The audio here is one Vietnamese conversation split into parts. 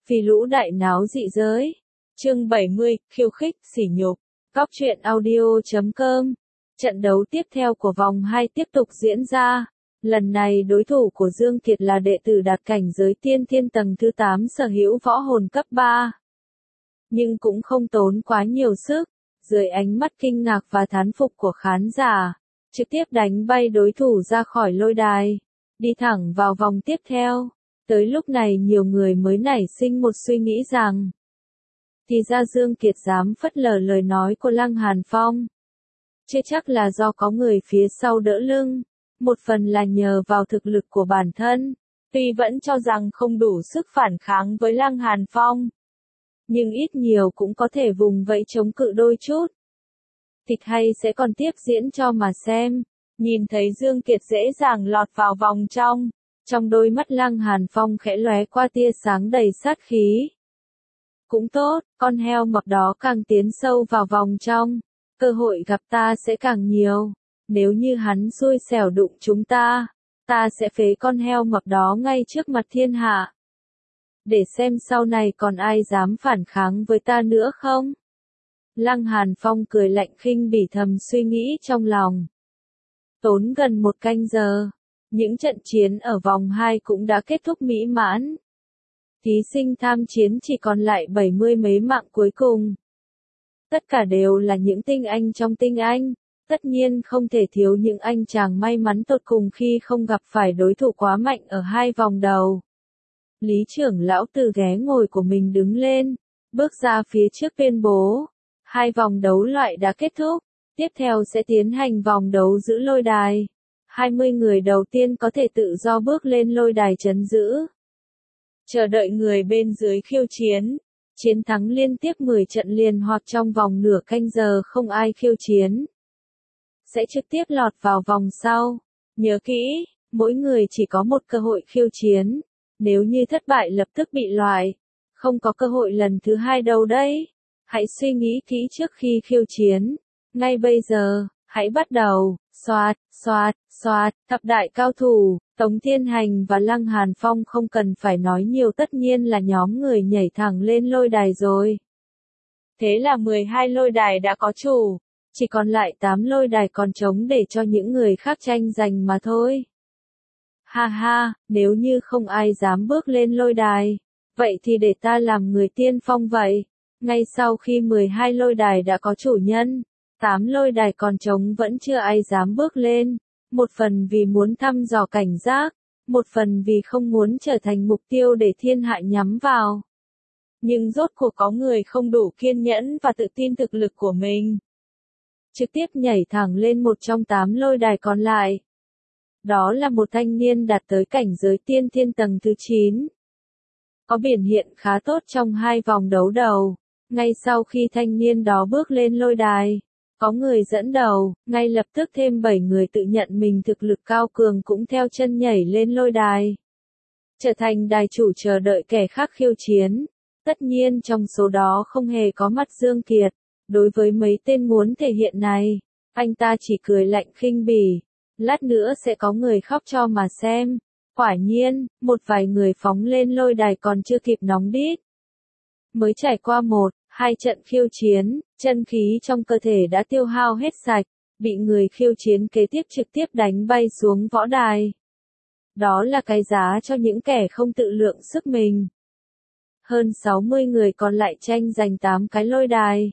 Vì lũ đại náo dị giới. Chương 70, khiêu khích, sỉ nhục. Góc truyện audio.com. Trận đấu tiếp theo của vòng 2 tiếp tục diễn ra. Lần này đối thủ của Dương Kiệt là đệ tử đạt cảnh giới tiên thiên tầng thứ 8 sở hữu võ hồn cấp 3. Nhưng cũng không tốn quá nhiều sức, dưới ánh mắt kinh ngạc và thán phục của khán giả, trực tiếp đánh bay đối thủ ra khỏi lôi đài, đi thẳng vào vòng tiếp theo. Tới lúc này nhiều người mới nảy sinh một suy nghĩ rằng, thì ra Dương Kiệt dám phớt lờ lời nói của Lăng Hàn Phong. Chưa chắc là do có người phía sau đỡ lưng, một phần là nhờ vào thực lực của bản thân, tuy vẫn cho rằng không đủ sức phản kháng với Lăng Hàn Phong, nhưng ít nhiều cũng có thể vùng vẫy chống cự đôi chút. Kịch hay sẽ còn tiếp diễn cho mà xem. Nhìn thấy Dương Kiệt dễ dàng lọt vào vòng trong đôi mắt Lăng Hàn Phong khẽ lóe qua tia sáng đầy sát khí. Cũng tốt, con heo mập đó càng tiến sâu vào vòng trong, cơ hội gặp ta sẽ càng nhiều. Nếu như hắn xui xẻo đụng chúng ta sẽ phế con heo mập đó ngay trước mặt thiên hạ. Để xem sau này còn ai dám phản kháng với ta nữa không? Lăng Hàn Phong cười lạnh khinh bỉ thầm suy nghĩ trong lòng. Tốn gần 1 canh giờ, những trận chiến ở vòng 2 cũng đã kết thúc mỹ mãn. Thí sinh tham chiến chỉ còn lại 70 mấy mạng cuối cùng. Tất cả đều là những tinh anh trong tinh anh, tất nhiên không thể thiếu những anh chàng may mắn tột cùng khi không gặp phải đối thủ quá mạnh ở 2 vòng đầu. Lý trưởng lão từ ghé ngồi của mình đứng lên, bước ra phía trước tuyên bố, 2 vòng đấu loại đã kết thúc, tiếp theo sẽ tiến hành vòng đấu giữ lôi đài. 20 người đầu tiên có thể tự do bước lên lôi đài trấn giữ, chờ đợi người bên dưới khiêu chiến. Chiến thắng liên tiếp 10 trận liền hoặc trong vòng nửa canh giờ không ai khiêu chiến, sẽ trực tiếp lọt vào vòng sau. Nhớ kỹ, mỗi người chỉ có một cơ hội khiêu chiến, nếu như thất bại lập tức bị loại, không có cơ hội lần thứ 2 đâu đấy. Hãy suy nghĩ kỹ trước khi khiêu chiến. Ngay bây giờ, hãy bắt đầu. Xoạt, xoạt, xoạt. Thập đại cao thủ, Tống Thiên Hành và Lăng Hàn Phong không cần phải nói nhiều, tất nhiên là nhóm người nhảy thẳng lên lôi đài rồi. Thế là 12 lôi đài đã có chủ, chỉ còn lại 8 lôi đài còn trống để cho những người khác tranh giành mà thôi. Ha ha, nếu như không ai dám bước lên lôi đài, vậy thì để ta làm người tiên phong vậy. Ngay sau khi 12 lôi đài đã có chủ nhân, 8 lôi đài còn trống vẫn chưa ai dám bước lên, một phần vì muốn thăm dò cảnh giác, một phần vì không muốn trở thành mục tiêu để thiên hạ nhắm vào. Nhưng rốt cuộc có người không đủ kiên nhẫn và tự tin thực lực của mình, trực tiếp nhảy thẳng lên một trong 8 lôi đài còn lại. Đó là một thanh niên đạt tới cảnh giới tiên thiên tầng thứ 9. Có biểu hiện khá tốt trong 2 vòng đấu đầu. Ngay sau khi thanh niên đó bước lên lôi đài, có người dẫn đầu, ngay lập tức thêm 7 người tự nhận mình thực lực cao cường cũng theo chân nhảy lên lôi đài, trở thành đài chủ chờ đợi kẻ khác khiêu chiến. Tất nhiên trong số đó không hề có mặt Dương Kiệt. Đối với mấy tên muốn thể hiện này, anh ta chỉ cười lạnh khinh bỉ. Lát nữa sẽ có người khóc cho mà xem. Quả nhiên, một vài người phóng lên lôi đài còn chưa kịp nóng đít, mới trải qua 1-2 trận khiêu chiến, chân khí trong cơ thể đã tiêu hao hết sạch, bị người khiêu chiến kế tiếp trực tiếp đánh bay xuống võ đài. Đó là cái giá cho những kẻ không tự lượng sức mình. Hơn 60 người còn lại tranh giành 8 cái lôi đài.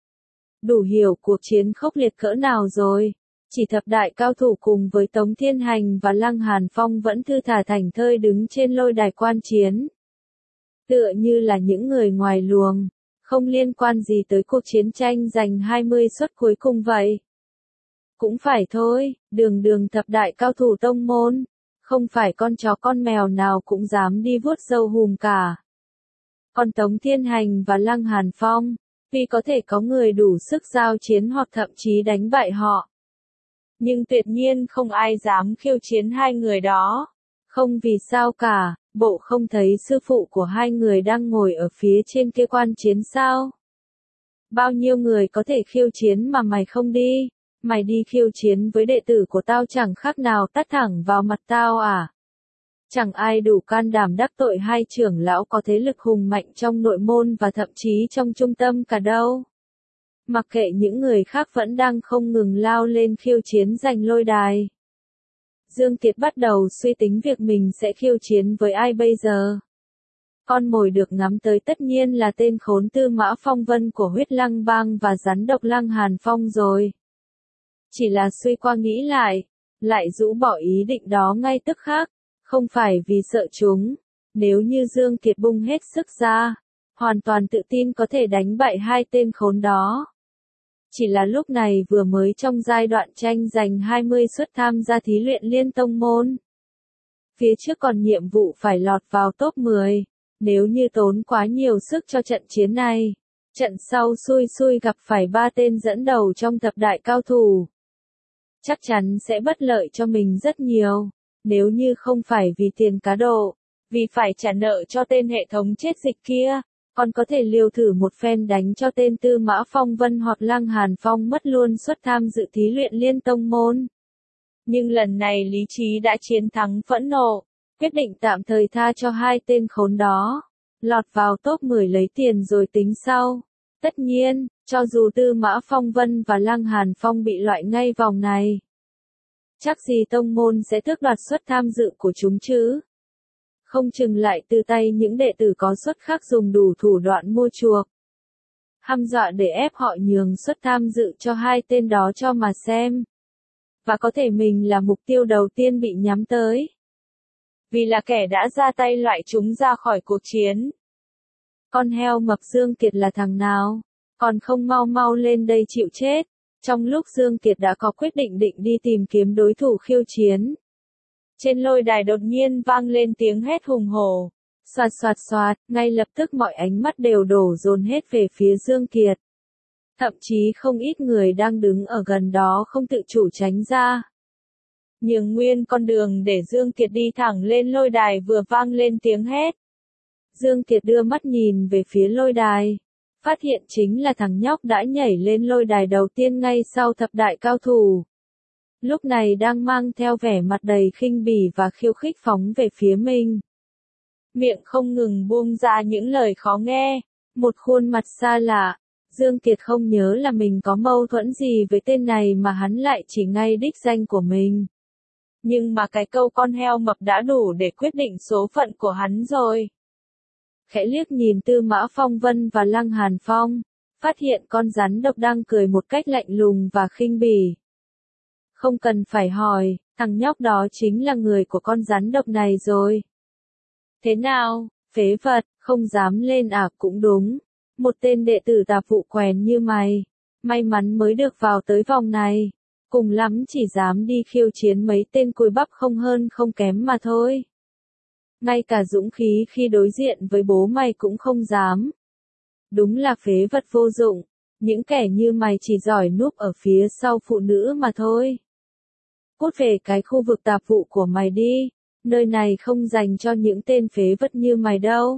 Đủ hiểu cuộc chiến khốc liệt cỡ nào rồi. Chỉ thập đại cao thủ cùng với Tống Thiên Hành và Lăng Hàn Phong vẫn thư thả thảnh thơi đứng trên lôi đài quan chiến. Tựa như là những người ngoài luồng, không liên quan gì tới cuộc chiến tranh giành 20 suất cuối cùng vậy. Cũng phải thôi, đường thập đại cao thủ tông môn, không phải con chó con mèo nào cũng dám đi vuốt râu hùm cả. Còn Tống Thiên Hành và Lăng Hàn Phong, vì có thể có người đủ sức giao chiến hoặc thậm chí đánh bại họ, nhưng tuyệt nhiên không ai dám khiêu chiến 2 người đó. Không vì sao cả, bộ không thấy sư phụ của 2 người đang ngồi ở phía trên kia quan chiến sao? Bao nhiêu người có thể khiêu chiến mà mày không đi? Mày đi khiêu chiến với đệ tử của tao chẳng khác nào tát thẳng vào mặt tao à? Chẳng ai đủ can đảm đắc tội hai trưởng lão có thế lực hùng mạnh trong nội môn và thậm chí trong trung tâm cả đâu. Mặc kệ những người khác vẫn đang không ngừng lao lên khiêu chiến giành lôi đài. Dương Kiệt bắt đầu suy tính việc mình sẽ khiêu chiến với ai bây giờ. Con mồi được ngắm tới tất nhiên là tên khốn Tư Mã Phong Vân của Huyết Lăng Bang và rắn độc Lăng Hàn Phong rồi. Chỉ là suy qua nghĩ lại rũ bỏ ý định đó ngay tức khắc, không phải vì sợ chúng. Nếu như Dương Kiệt bung hết sức ra, hoàn toàn tự tin có thể đánh bại hai tên khốn đó. Chỉ là lúc này vừa mới trong giai đoạn tranh giành 20 suất tham gia thí luyện liên tông môn. Phía trước còn nhiệm vụ phải lọt vào top 10, nếu như tốn quá nhiều sức cho trận chiến này, trận sau xui gặp phải ba tên dẫn đầu trong thập đại cao thủ. Chắc chắn sẽ bất lợi cho mình rất nhiều, nếu như không phải vì tiền cá độ, vì phải trả nợ cho tên hệ thống chết dịch kia. Còn có thể liều thử một phen đánh cho tên Tư Mã Phong Vân hoặc Lăng Hàn Phong mất luôn suất tham dự thí luyện liên tông môn. Nhưng lần này lý trí đã chiến thắng phẫn nộ, quyết định tạm thời tha cho hai tên khốn đó, lọt vào top 10 lấy tiền rồi tính sau. Tất nhiên, cho dù Tư Mã Phong Vân và Lăng Hàn Phong bị loại ngay vòng này, chắc gì tông môn sẽ tước đoạt suất tham dự của chúng chứ. Không chừng lại từ tay những đệ tử có suất khác dùng đủ thủ đoạn mua chuộc, hăm dọa để ép họ nhường suất tham dự cho hai tên đó cho mà xem. Và có thể mình là mục tiêu đầu tiên bị nhắm tới. Vì là kẻ đã ra tay loại chúng ra khỏi cuộc chiến. Con heo mập Dương Kiệt là thằng nào? Còn không mau lên đây chịu chết. Trong lúc Dương Kiệt đã có quyết định đi tìm kiếm đối thủ khiêu chiến. Trên lôi đài đột nhiên vang lên tiếng hét hùng hổ. Xoạt, ngay lập tức mọi ánh mắt đều đổ dồn hết về phía Dương Kiệt. Thậm chí không ít người đang đứng ở gần đó không tự chủ tránh ra. Nhường nguyên con đường để Dương Kiệt đi thẳng lên lôi đài vừa vang lên tiếng hét. Dương Kiệt đưa mắt nhìn về phía lôi đài. Phát hiện chính là thằng nhóc đã nhảy lên lôi đài đầu tiên ngay sau thập đại cao thủ. Lúc này đang mang theo vẻ mặt đầy khinh bỉ và khiêu khích phóng về phía mình. Miệng không ngừng buông ra những lời khó nghe, một khuôn mặt xa lạ. Dương Kiệt không nhớ là mình có mâu thuẫn gì với tên này mà hắn lại chỉ ngay đích danh của mình. Nhưng mà cái câu con heo mập đã đủ để quyết định số phận của hắn rồi. Khẽ liếc nhìn Tư Mã Phong Vân và Lăng Hàn Phong, phát hiện con rắn độc đang cười một cách lạnh lùng và khinh bỉ. Không cần phải hỏi, thằng nhóc đó chính là người của con rắn độc này rồi. Thế nào, phế vật, không dám lên à? Cũng đúng. Một tên đệ tử tạp vụ quèn như mày, may mắn mới được vào tới vòng này. Cùng lắm chỉ dám đi khiêu chiến mấy tên cùi bắp không hơn không kém mà thôi. Ngay cả dũng khí khi đối diện với bố mày cũng không dám. Đúng là phế vật vô dụng. Những kẻ như mày chỉ giỏi núp ở phía sau phụ nữ mà thôi. Cút về cái khu vực tạp vụ của mày đi. Nơi này không dành cho những tên phế vật như mày đâu.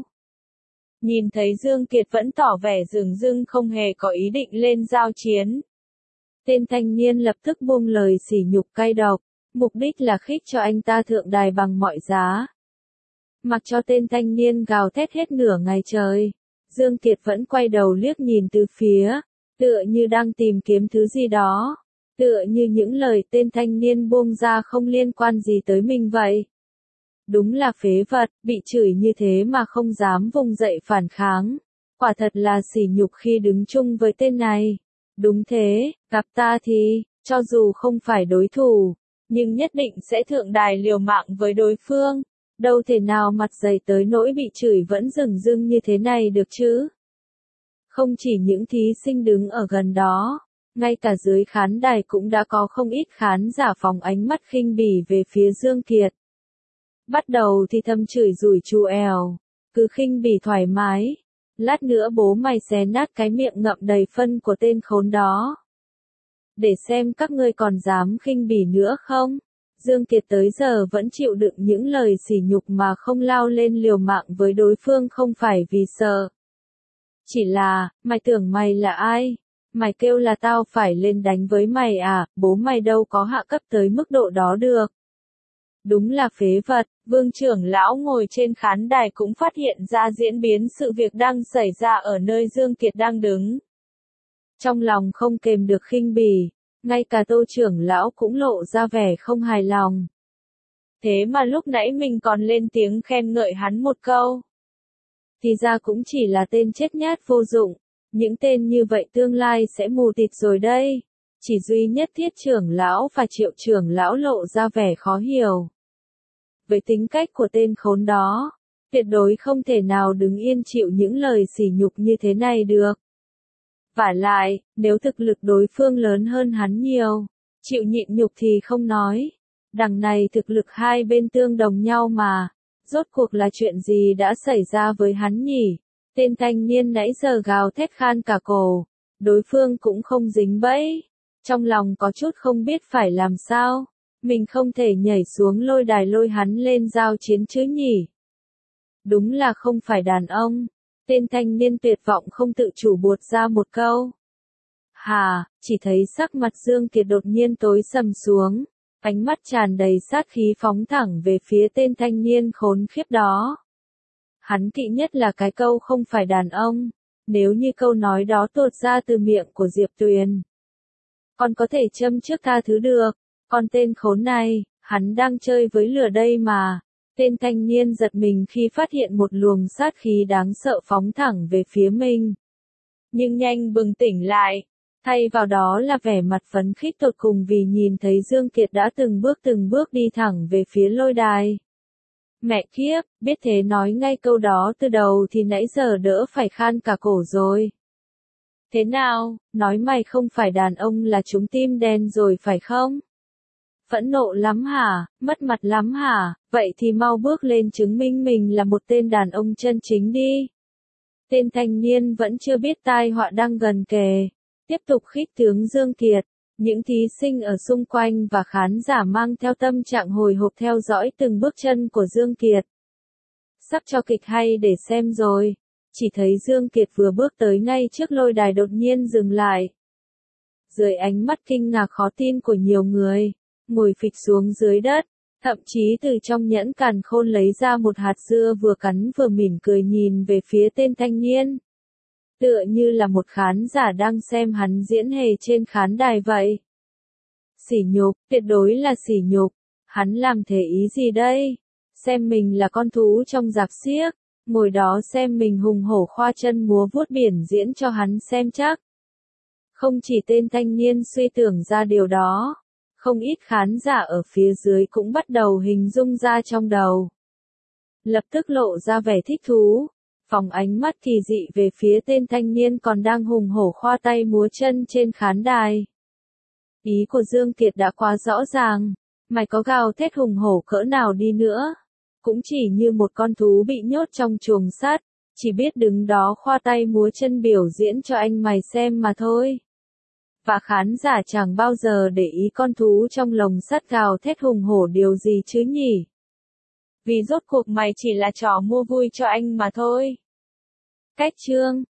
Nhìn thấy Dương Kiệt vẫn tỏ vẻ dửng dưng không hề có ý định lên giao chiến. Tên thanh niên lập tức buông lời sỉ nhục cay độc, mục đích là khích cho anh ta thượng đài bằng mọi giá. Mặc cho tên thanh niên gào thét hết nửa ngày trời, Dương Kiệt vẫn quay đầu liếc nhìn từ phía, tựa như đang tìm kiếm thứ gì đó, tựa như những lời tên thanh niên buông ra không liên quan gì tới mình vậy. Đúng là phế vật, bị chửi như thế mà không dám vùng dậy phản kháng. Quả thật là sỉ nhục khi đứng chung với tên này. Đúng thế, gặp ta thì, cho dù không phải đối thủ, nhưng nhất định sẽ thượng đài liều mạng với đối phương. Đâu thể nào mặt dày tới nỗi bị chửi vẫn dửng dưng như thế này được chứ. Không chỉ những thí sinh đứng ở gần đó, ngay cả dưới khán đài cũng đã có không ít khán giả phóng ánh mắt khinh bỉ về phía Dương Kiệt. Bắt đầu thì thầm chửi rủi chú èo, cứ khinh bỉ thoải mái. Lát nữa bố mày xé nát cái miệng ngậm đầy phân của tên khốn đó. Để xem các ngươi còn dám khinh bỉ nữa không? Dương Kiệt tới giờ vẫn chịu đựng những lời sỉ nhục mà không lao lên liều mạng với đối phương không phải vì sợ. Chỉ là, mày tưởng mày là ai? Mày kêu là tao phải lên đánh với mày à? Bố mày đâu có hạ cấp tới mức độ đó được. Đúng là phế vật, Vương trưởng lão ngồi trên khán đài cũng phát hiện ra diễn biến sự việc đang xảy ra ở nơi Dương Kiệt đang đứng. Trong lòng không kềm được khinh bỉ, ngay cả Tô trưởng lão cũng lộ ra vẻ không hài lòng. Thế mà lúc nãy mình còn lên tiếng khen ngợi hắn một câu. Thì ra cũng chỉ là tên chết nhát vô dụng, những tên như vậy tương lai sẽ mù tịt rồi đây. Chỉ duy nhất Thiết trưởng lão và Triệu trưởng lão lộ ra vẻ khó hiểu. Với tính cách của tên khốn đó, tuyệt đối không thể nào đứng yên chịu những lời sỉ nhục như thế này được. Vả lại, nếu thực lực đối phương lớn hơn hắn nhiều, chịu nhịn nhục thì không nói. Đằng này thực lực hai bên tương đồng nhau mà, rốt cuộc là chuyện gì đã xảy ra với hắn nhỉ? Tên thanh niên nãy giờ gào thét khan cả cổ, đối phương cũng không dính bẫy. Trong lòng có chút không biết phải làm sao, mình không thể nhảy xuống lôi đài lôi hắn lên giao chiến chứ nhỉ? Đúng là không phải đàn ông. Tên thanh niên tuyệt vọng không tự chủ buột ra một câu. Hà, chỉ thấy sắc mặt Dương Kiệt đột nhiên tối sầm xuống, ánh mắt tràn đầy sát khí phóng thẳng về phía tên thanh niên khốn khiếp đó. Hắn kỵ nhất là cái câu không phải đàn ông, nếu như câu nói đó tuột ra từ miệng của Diệp Tuyền. Còn có thể châm trước tha thứ được, còn tên khốn này, hắn đang chơi với lửa đây mà. Tên thanh niên giật mình khi phát hiện một luồng sát khí đáng sợ phóng thẳng về phía mình. Nhưng nhanh bừng tỉnh lại, thay vào đó là vẻ mặt phấn khích tột cùng vì nhìn thấy Dương Kiệt đã từng bước đi thẳng về phía lôi đài. Mẹ kiếp, biết thế nói ngay câu đó từ đầu thì nãy giờ đỡ phải khan cả cổ rồi. Thế nào, nói mày không phải đàn ông là trúng tim đen rồi phải không? Phẫn nộ lắm hả, mất mặt lắm hả, vậy thì mau bước lên chứng minh mình là một tên đàn ông chân chính đi. Tên thanh niên vẫn chưa biết tai họa đang gần kề, tiếp tục khích tướng Dương Kiệt. Những thí sinh ở xung quanh và khán giả mang theo tâm trạng hồi hộp theo dõi từng bước chân của Dương Kiệt. Sắp cho kịch hay để xem rồi, chỉ thấy Dương Kiệt vừa bước tới ngay trước lôi đài đột nhiên dừng lại. Dưới ánh mắt kinh ngạc khó tin của nhiều người, ngồi phịch xuống dưới đất, thậm chí từ trong nhẫn càn khôn lấy ra một hạt dưa vừa cắn vừa mỉm cười nhìn về phía tên thanh niên. Tựa như là một khán giả đang xem hắn diễn hề trên khán đài vậy. Sỉ nhục, tuyệt đối là sỉ nhục, hắn làm thể ý gì đây? Xem mình là con thú trong rạp xiếc, ngồi đó xem mình hùng hổ khoa chân múa vuốt biển diễn cho hắn xem chắc. Không chỉ tên thanh niên suy tưởng ra điều đó, không ít khán giả ở phía dưới cũng bắt đầu hình dung ra trong đầu. Lập tức lộ ra vẻ thích thú, phóng ánh mắt kỳ dị về phía tên thanh niên còn đang hùng hổ khoa tay múa chân trên khán đài. Ý của Dương Kiệt đã quá rõ ràng, mày có gào thét hùng hổ cỡ nào đi nữa, cũng chỉ như một con thú bị nhốt trong chuồng sắt, chỉ biết đứng đó khoa tay múa chân biểu diễn cho anh mày xem mà thôi. Và khán giả chẳng bao giờ để ý con thú trong lồng sắt gào thét hùng hổ điều gì chứ nhỉ? Vì rốt cuộc mày chỉ là trò mua vui cho anh mà thôi. Cách chương